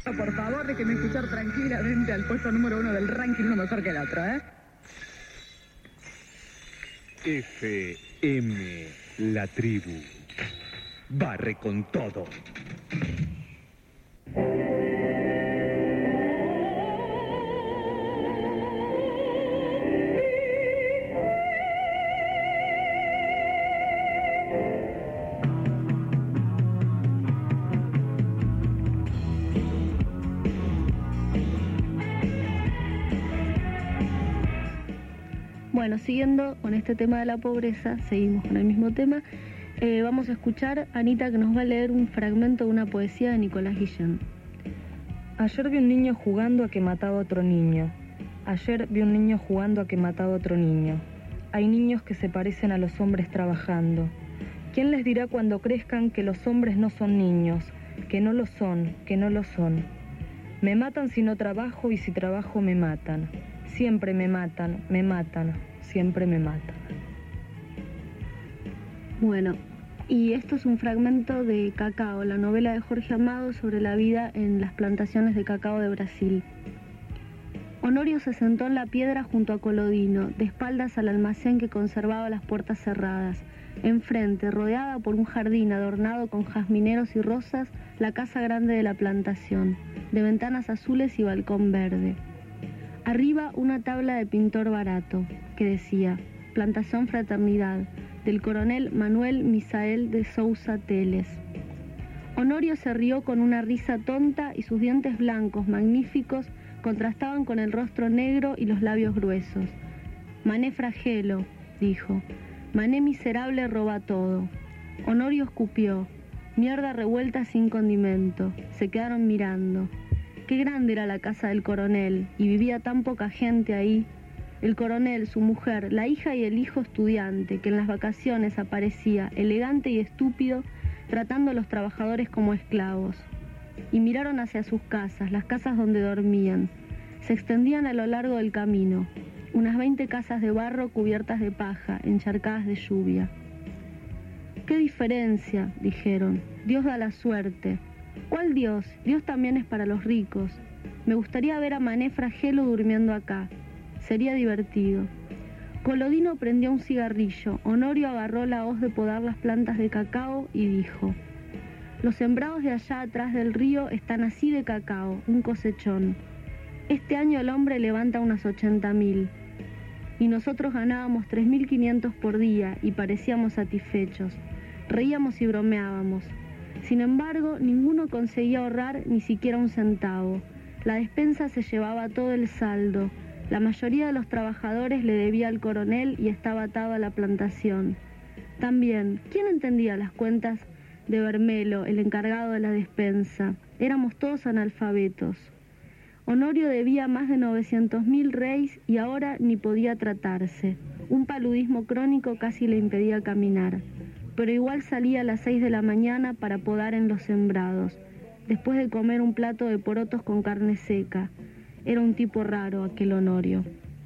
Por favor, déjeme escuchar tranquilamente al puesto número 1 del ranking, uno mejor que el otro, ¿eh? FM, la tribu. Barre con todo. Bueno, siguiendo con este tema de la pobreza, seguimos con el mismo tema. Vamos a escuchar a Anita, que nos va a leer un fragmento de una poesía de Nicolás Guillén. Ayer vi un niño jugando a que mataba a otro niño. Ayer vi un niño jugando a que mataba a otro niño. Hay niños que se parecen a los hombres trabajando. ¿Quién les dirá cuando crezcan que los hombres no son niños? Que no lo son, que no lo son. Me matan si no trabajo y si trabajo me matan. Siempre me matan, siempre me matan. Bueno, y esto es un fragmento de Cacao, la novela de Jorge Amado sobre la vida en las plantaciones de cacao de Brasil. Honorio se sentó en la piedra junto a Colodino, de espaldas al almacén que conservaba las puertas cerradas. Enfrente, rodeada por un jardín adornado con jazmineros y rosas, la casa grande de la plantación, de ventanas azules y balcón verde. Arriba una tabla de pintor barato, que decía, Plantación Fraternidad, del coronel Manuel Misael de Sousa Teles. Honorio se rió con una risa tonta y sus dientes blancos, magníficos, contrastaban con el rostro negro y los labios gruesos. Mané fragelo, dijo. Mané miserable roba todo. Honorio escupió. Mierda revuelta sin condimento. Se quedaron mirando. Qué grande era la casa del coronel, y vivía tan poca gente ahí. El coronel, su mujer, la hija y el hijo estudiante, que en las vacaciones aparecía, elegante y estúpido, tratando a los trabajadores como esclavos. Y miraron hacia sus casas, las casas donde dormían. Se extendían a lo largo del camino, unas 20 casas de barro cubiertas de paja, encharcadas de lluvia. ¡Qué diferencia!, dijeron. Dios da la suerte. ¿Cuál Dios? Dios también es para los ricos. Me gustaría ver a Mané Fragelo durmiendo acá. Sería divertido. Colodino prendió un cigarrillo. Honorio agarró la hoz de podar las plantas de cacao y dijo: los sembrados de allá atrás del río están así de cacao, un cosechón. Este año el hombre levanta unas 80.000. Y nosotros ganábamos 3.500 por día y parecíamos satisfechos. Reíamos y bromeábamos. Sin embargo, ninguno conseguía ahorrar ni siquiera un centavo. La despensa se llevaba todo el saldo. La mayoría de los trabajadores le debía al coronel y estaba atado a la plantación. También, ¿quién entendía las cuentas de Bermelo, el encargado de la despensa? Éramos todos analfabetos. Honorio debía más de 900.000 reis y ahora ni podía tratarse. Un paludismo crónico casi le impedía caminar. Pero igual salía a las 6 de la mañana para podar en los sembrados, después de comer un plato de porotos con carne seca. Era un tipo raro aquel Honorio.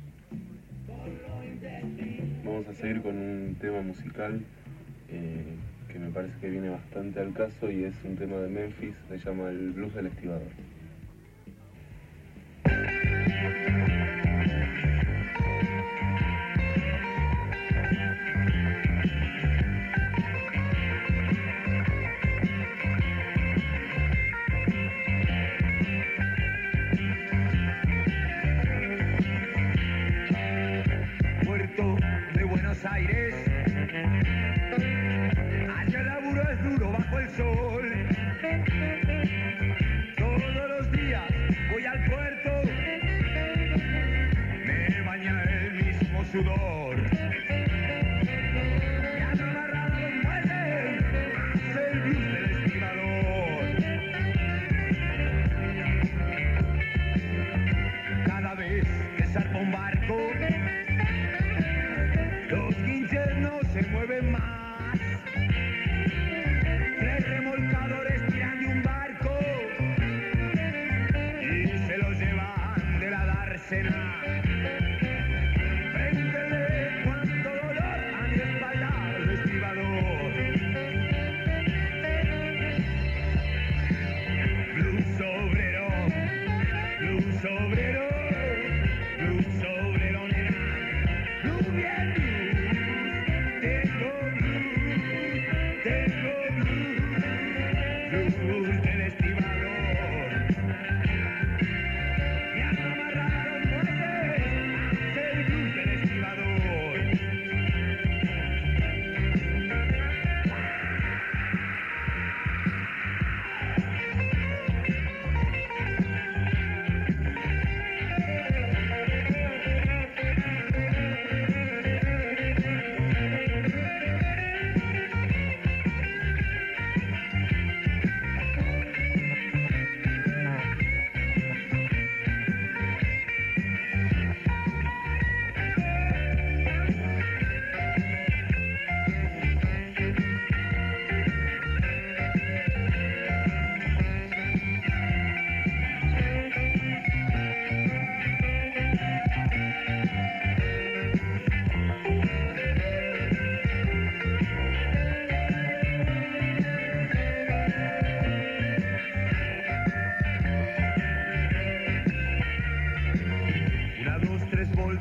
Vamos a seguir con un tema musical que me parece que viene bastante al caso y es un tema de Memphis, se llama El Blues del Estibador. Aires, allá laburo es duro bajo el sol. Todos los días voy al puerto, me baña el mismo sudor. Me han amarrado los muelles, hace el blues del estibador. Cada vez que zarpa un barco, los guinches no se mueven más. 3 remolcadores tiran de un barco y se los llevan de la dársena. Préndele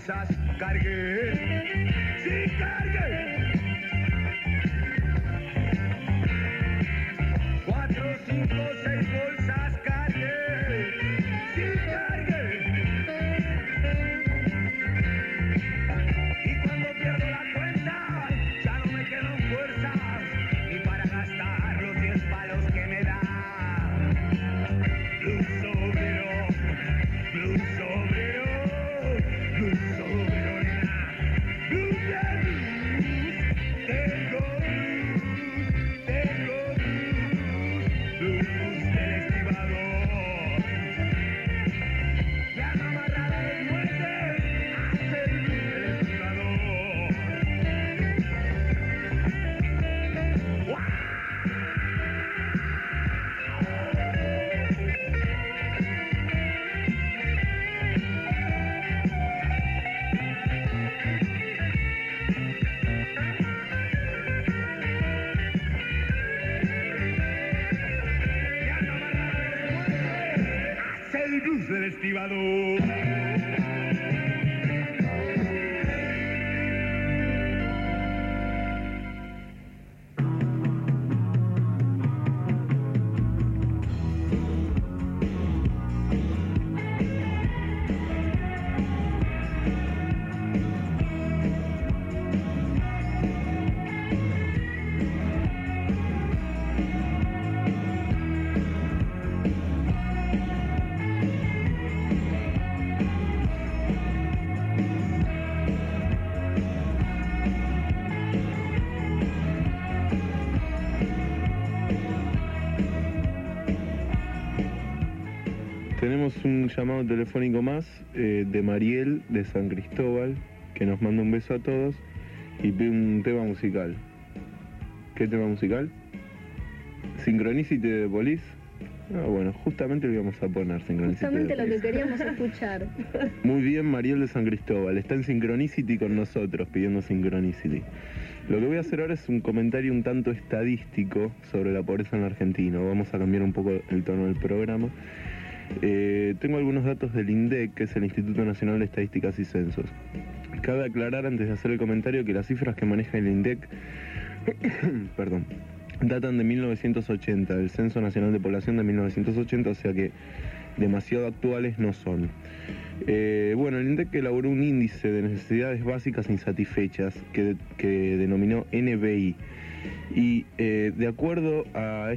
bolsas cargué. Sí, cargué. 4, 5, 6 bolsas cargué. Sí, cargué. Y cuando pierdo la cuenta, ya no me quedan fuerzas ni para gastar los 10 palos que me da. Blues obrero, blues obrero, blues obrero, nena. Blues de blues, tengo blues del estibador. Ya no amarrada de muerte, hace el blues del estibador. Ya no amarrada de muerte, hace el blues del estibador. Tenemos un llamado telefónico más de Mariel de San Cristóbal, que nos manda un beso a todos y pide un tema musical. ¿Qué tema musical? Synchronicity de The Police. Ah, bueno, justamente lo íbamos a poner, Synchronicity. Justamente de lo The que Police. queríamos escuchar. Muy bien, Mariel de San Cristóbal. Está en Synchronicity con nosotros, pidiendo Synchronicity. Lo que voy a hacer ahora es un comentario un tanto estadístico sobre la pobreza en la Argentina. Vamos a cambiar un poco el tono del programa. Tengo algunos datos del INDEC, que es el Instituto Nacional de Estadísticas y Censos. Cabe aclarar antes de hacer el comentario que las cifras que maneja el INDEC perdón, datan de 1980, del Censo Nacional de Población de 1980, o sea que demasiado actuales no son. Bueno, el INDEC elaboró un índice de necesidades básicas insatisfechas que denominó NBI. Y de acuerdo a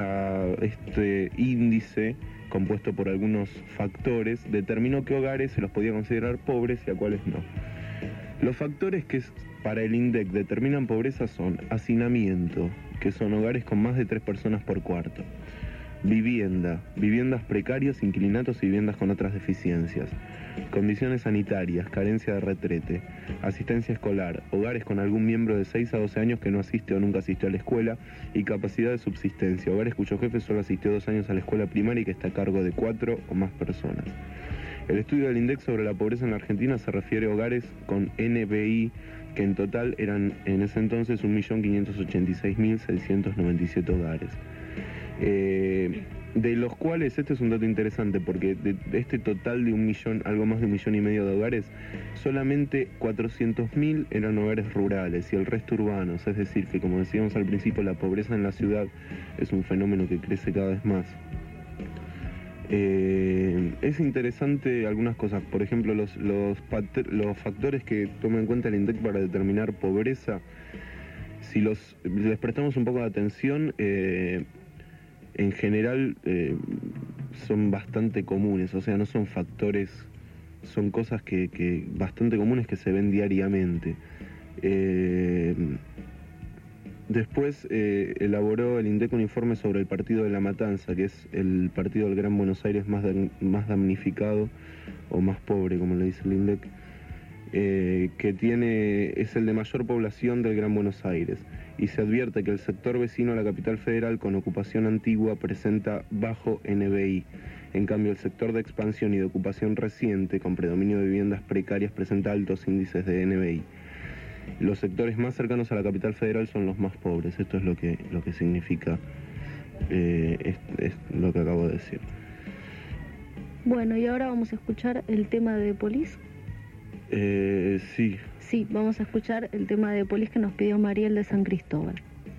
este índice, compuesto por algunos factores, determinó qué hogares se los podía considerar pobres y a cuáles no. Los factores que para el INDEC determinan pobreza son hacinamiento, que son hogares con más de 3 personas por cuarto; vivienda, viviendas precarias, inquilinatos y viviendas con otras deficiencias; condiciones sanitarias, carencia de retrete; asistencia escolar, hogares con algún miembro de 6 a 12 años que no asiste o nunca asistió a la escuela; y capacidad de subsistencia, hogares cuyo jefe solo asistió 2 años a la escuela primaria y que está a cargo de 4 o más personas. El estudio del INDEC sobre la pobreza en la Argentina se refiere a hogares con NBI, que en total eran en ese entonces 1.586.697 hogares. De los cuales, este es un dato interesante, porque de este total de 1 millón, algo más de 1,5 millones de hogares, solamente 400.000 eran hogares rurales y el resto urbanos. Es decir, que como decíamos al principio, la pobreza en la ciudad es un fenómeno que crece cada vez más. Es interesante algunas cosas, por ejemplo, los factores que toma en cuenta el INDEC para determinar pobreza. Si les prestamos un poco de atención, en general son bastante comunes, o sea, no son factores, son cosas que bastante comunes que se ven diariamente. Después elaboró el INDEC un informe sobre el partido de La Matanza, que es el partido del Gran Buenos Aires más damnificado o más pobre, como le dice el INDEC, que es el de mayor población del Gran Buenos Aires, y se advierte que el sector vecino a la capital federal con ocupación antigua presenta bajo NBI. En cambio, el sector de expansión y de ocupación reciente con predominio de viviendas precarias presenta altos índices de NBI. Los sectores más cercanos a la capital federal son los más pobres. Esto es lo que significa es lo que acabo de decir. Bueno, y ahora vamos a escuchar el tema de The Police. Sí. Sí, vamos a escuchar el tema de Polis que nos pidió Mariel de San Cristóbal.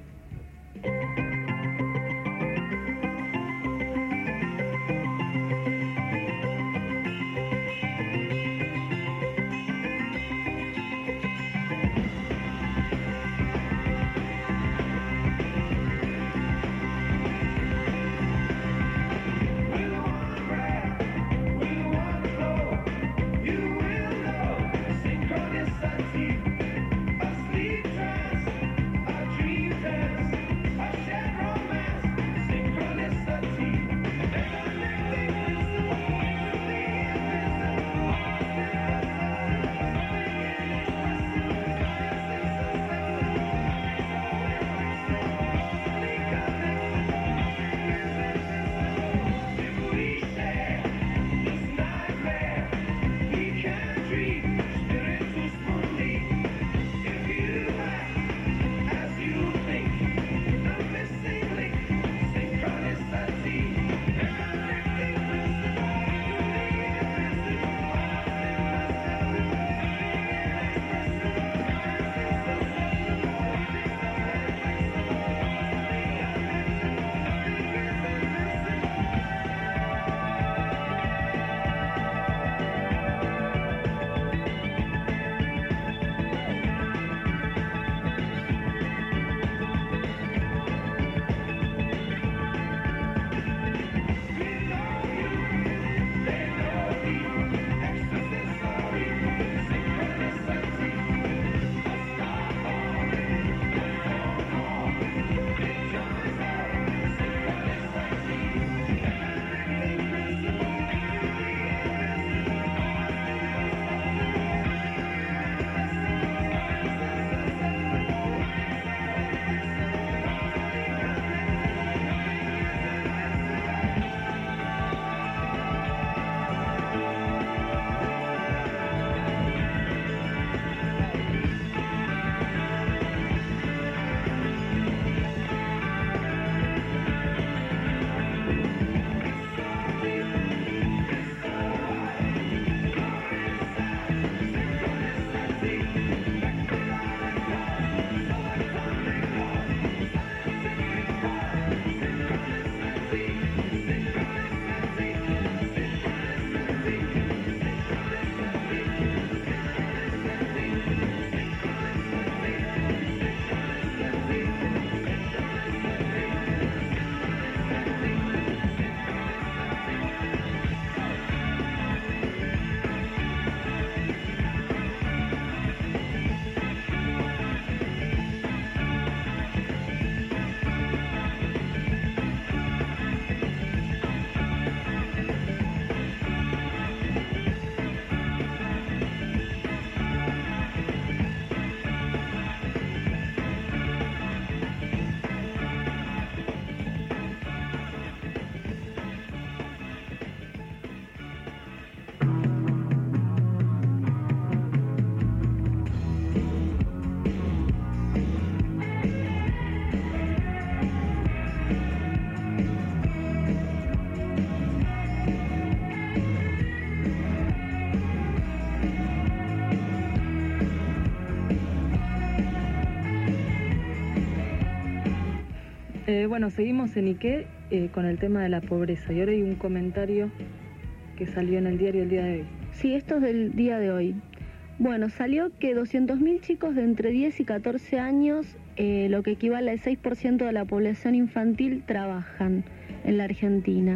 Bueno, seguimos en Ike con el tema de la pobreza y ahora hay un comentario que salió en el diario el día de hoy. Sí, esto es del día de hoy. Bueno, salió que 200.000 chicos de entre 10 y 14 años, lo que equivale al 6% de la población infantil, trabajan en la Argentina.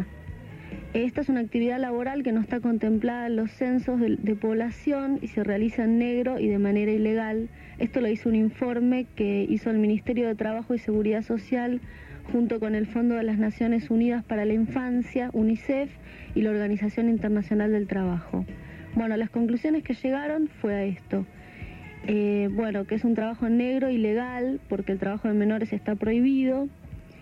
Esta es una actividad laboral que no está contemplada en los censos de población y se realiza en negro y de manera ilegal. Esto lo hizo un informe que hizo el Ministerio de Trabajo y Seguridad Social junto con el Fondo de las Naciones Unidas para la Infancia, UNICEF, y la Organización Internacional del Trabajo. Bueno, las conclusiones que llegaron fue a esto. Bueno, que es un trabajo negro ilegal porque el trabajo de menores está prohibido.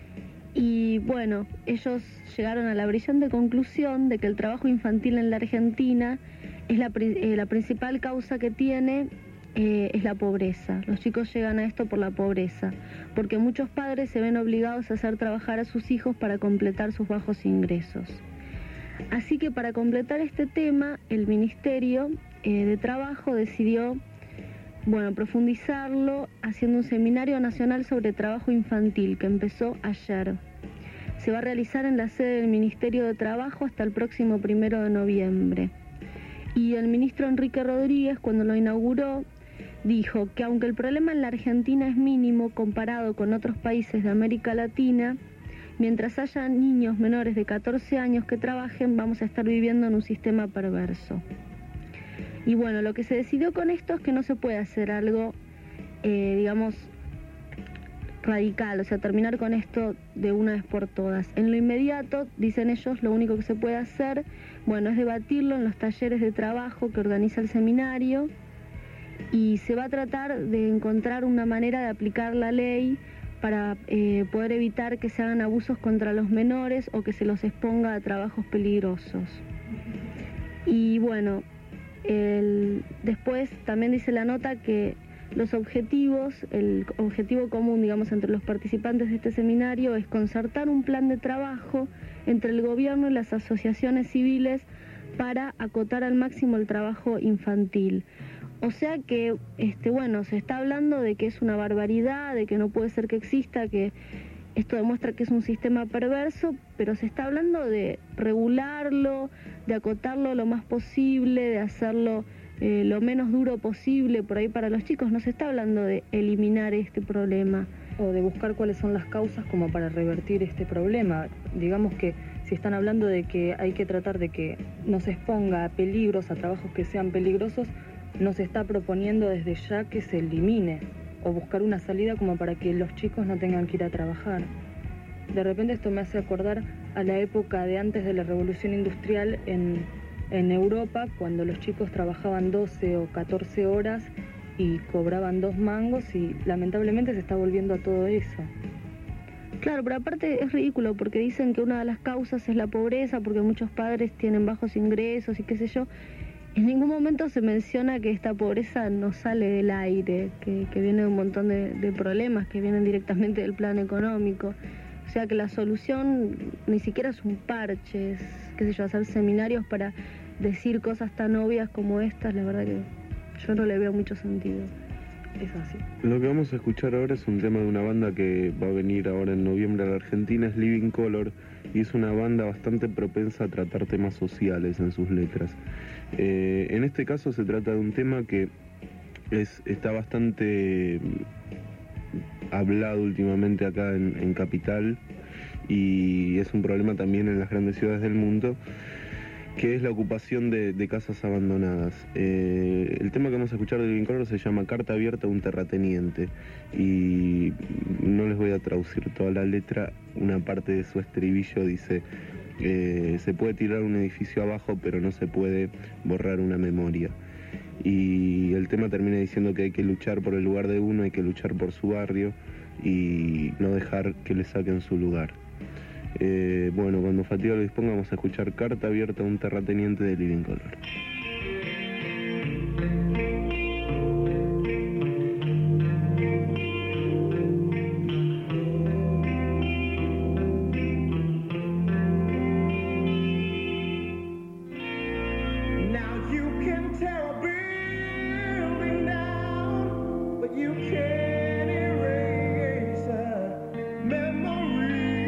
Y bueno, ellos llegaron a la brillante conclusión de que el trabajo infantil en la Argentina es la principal causa que tiene es la pobreza. Los chicos llegan a esto por la pobreza, porque muchos padres se ven obligados a hacer trabajar a sus hijos para completar sus bajos ingresos. Así que para completar este tema, el Ministerio de trabajo decidió, profundizarlo haciendo un seminario nacional sobre trabajo infantil que empezó ayer. Se va a realizar en la sede del Ministerio de Trabajo hasta el próximo 1 de noviembre. Y el ministro Enrique Rodríguez, cuando lo inauguró, dijo que aunque el problema en la Argentina es mínimo comparado con otros países de América Latina, mientras haya niños menores de 14 años que trabajen, vamos a estar viviendo en un sistema perverso. Y bueno, lo que se decidió con esto es que no se puede hacer algo, radical, o sea, terminar con esto de una vez por todas. En lo inmediato, dicen ellos, lo único que se puede hacer, es debatirlo en los talleres de trabajo que organiza el seminario, y se va a tratar de encontrar una manera de aplicar la ley para poder evitar que se hagan abusos contra los menores o que se los exponga a trabajos peligrosos. Y después también dice la nota que los objetivos, el objetivo común, entre los participantes de este seminario es concertar un plan de trabajo entre el gobierno y las asociaciones civiles para acotar al máximo el trabajo infantil. O sea que, se está hablando de que es una barbaridad, de que no puede ser que exista, que esto demuestra que es un sistema perverso, pero se está hablando de regularlo, de acotarlo lo más posible, de hacerlo lo menos duro posible por ahí para los chicos. No se está hablando de eliminar este problema. O de buscar cuáles son las causas como para revertir este problema. Digamos que si están hablando de que hay que tratar de que no se exponga a peligros, a trabajos que sean peligrosos, no se está proponiendo desde ya que se elimine o buscar una salida como para que los chicos no tengan que ir a trabajar. De repente esto me hace acordar a la época de antes de la Revolución Industrial en Europa, cuando los chicos trabajaban 12 o 14 horas y cobraban 2 mangos, y lamentablemente se está volviendo a todo eso. Claro, pero aparte es ridículo porque dicen que una de las causas es la pobreza, porque muchos padres tienen bajos ingresos y qué sé yo. En ningún momento se menciona que esta pobreza no sale del aire, que viene de un montón de problemas que vienen directamente del plano económico. O sea que la solución ni siquiera es un parche, es, hacer seminarios para decir cosas tan obvias como estas. La verdad que yo no le veo mucho sentido. Es así. Lo que vamos a escuchar ahora es un tema de una banda que va a venir ahora en noviembre a la Argentina, es Living Color, y es una banda bastante propensa a tratar temas sociales en sus letras. En este caso se trata de un tema que está bastante hablado últimamente acá en Capital, y es un problema también en las grandes ciudades del mundo, que es la ocupación de casas abandonadas. El tema que vamos a escuchar de Living Color se llama Carta abierta a un terrateniente, y no les voy a traducir toda la letra. Una parte de su estribillo dice: se puede tirar un edificio abajo, pero no se puede borrar una memoria. Y el tema termina diciendo que hay que luchar por el lugar de uno, hay que luchar por su barrio y no dejar que le saquen su lugar. Cuando Fatiga lo disponga, vamos a escuchar Carta abierta a un terrateniente de Living Color.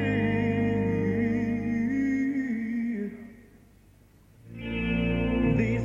These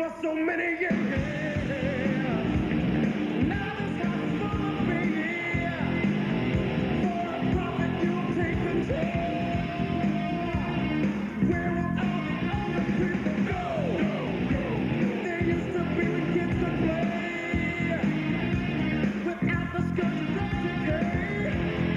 for so many years. Now this house is full of me. For a profit, you'll take control. Where will all the other people go? There used to be when kids could play without the scourges of decay.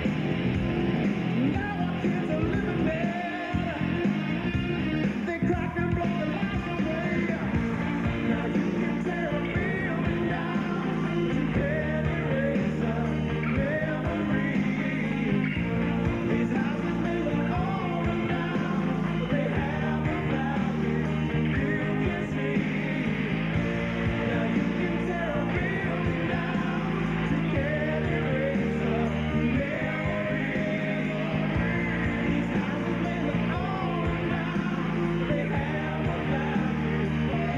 Now our kids are living there. They crack and blow the lies away. Now you can tear a building down to get erase a memory. These houses may look old now, but they have a value you can see. Now you can tear a building down to get erase a memory. These houses may look old now, but they have a value you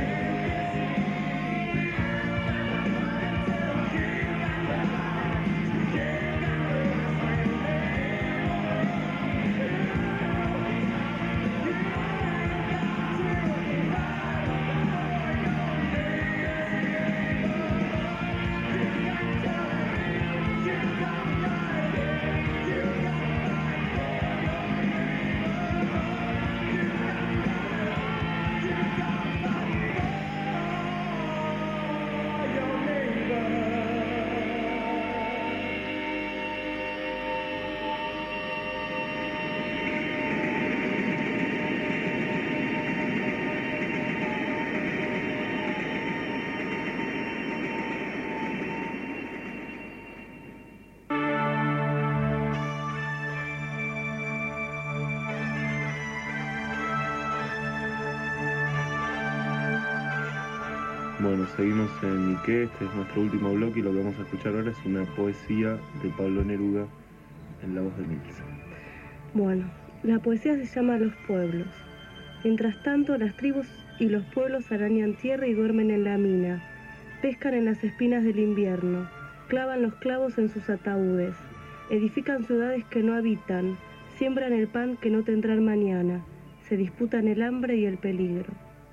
Bueno, seguimos en Ike, este es nuestro último bloque y lo que vamos a escuchar ahora es una poesía de Pablo Neruda en la voz de Milce. Bueno, la poesía se llama Los Pueblos. Mientras tanto, las tribus y los pueblos arañan tierra y duermen en la mina, pescan en las espinas del invierno, clavan los clavos en sus ataúdes, edifican ciudades que no habitan, siembran el pan que no tendrán mañana, se disputan el hambre y el peligro.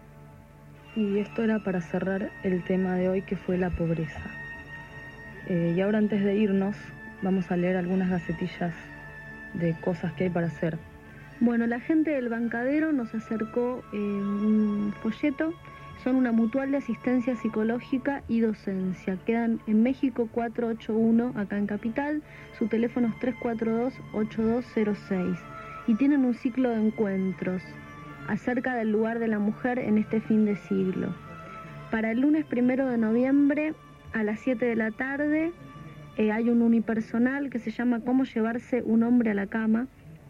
Y esto era para cerrar el tema de hoy, que fue la pobreza. Y ahora, antes de irnos, vamos a leer algunas gacetillas de cosas que hay para hacer. Bueno, la gente del Bancadero nos acercó un folleto. Son una mutual de asistencia psicológica y docencia. Quedan en México 481, acá en Capital. Su teléfono es 342-8206. Y tienen un ciclo de encuentros acerca del lugar de la mujer en este fin de siglo. Para el lunes 1 de noviembre a las 7 de la tarde hay un unipersonal que se llama Cómo llevarse un hombre a la cama.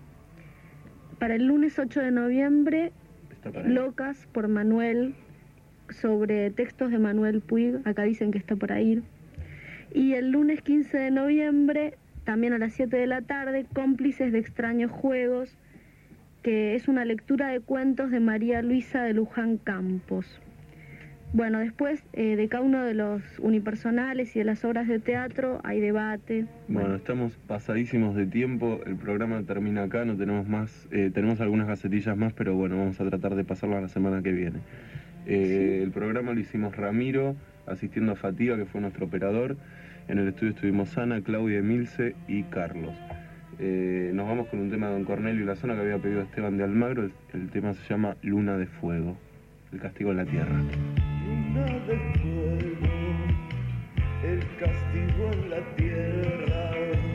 Para el lunes 8 de noviembre, Locas por Manuel, sobre textos de Manuel Puig, acá dicen que está por ahí. Y el lunes 15 de noviembre, también a las 7 de la tarde, Cómplices de extraños juegos, que es una lectura de cuentos de María Luisa de Luján Campos. Bueno, después de cada uno de los unipersonales y de las obras de teatro hay debate. Bueno, estamos pasadísimos de tiempo, el programa termina acá, no tenemos más, tenemos algunas gacetillas más, pero bueno, vamos a tratar de pasarlas la semana que viene. Sí. El programa lo hicimos Ramiro, asistiendo a Fatiga, que fue nuestro operador. En el estudio estuvimos Ana, Claudia, Emilce y Carlos. Nos vamos con un tema de Don Cornelio y la Zona que había pedido Esteban de Almagro. El tema se llama Luna de Fuego, el castigo en la tierra. Luna de fuego, el castigo en la tierra.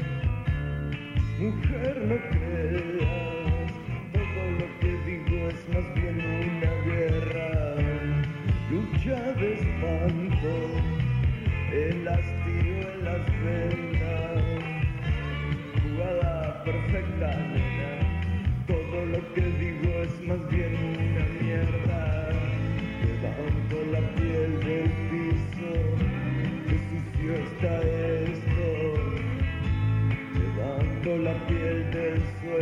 Mujer, no creas, todo lo que digo es más bien una guerra. Lucha de espanto, el hastío en las venas. Jugada perfecta, nena, todo lo que digo es más bien una mierda. Levanto la piel del piso, qué sucio está esto. Levanto la piel del suelo.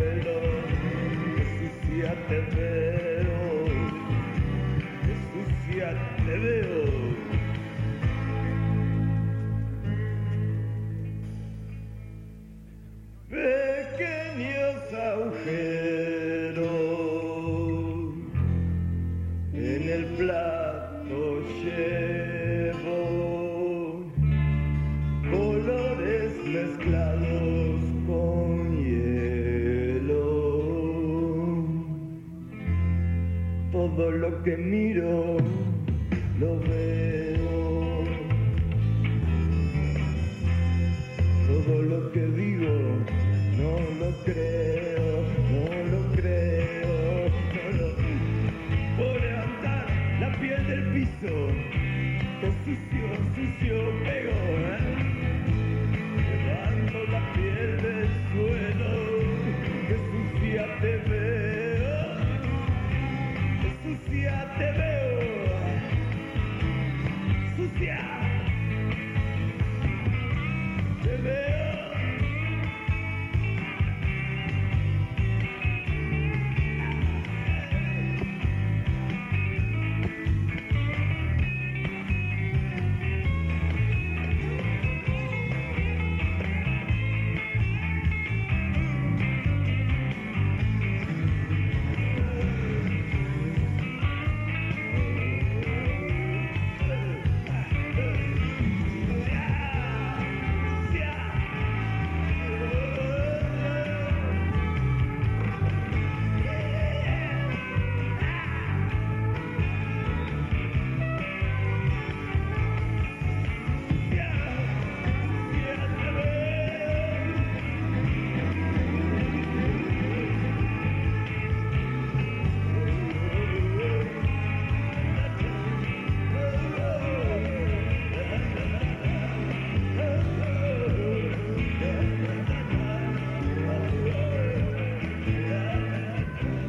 Todo lo que miro lo veo. Todo lo que digo no lo creo, no lo creo, no lo puedo levantar la piel del piso, que sucio, sucio pego, Levando la piel del suelo, que sucia te veo, que sucia te veo, sucia te veo.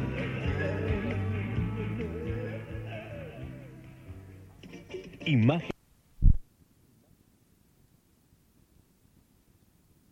Imagen.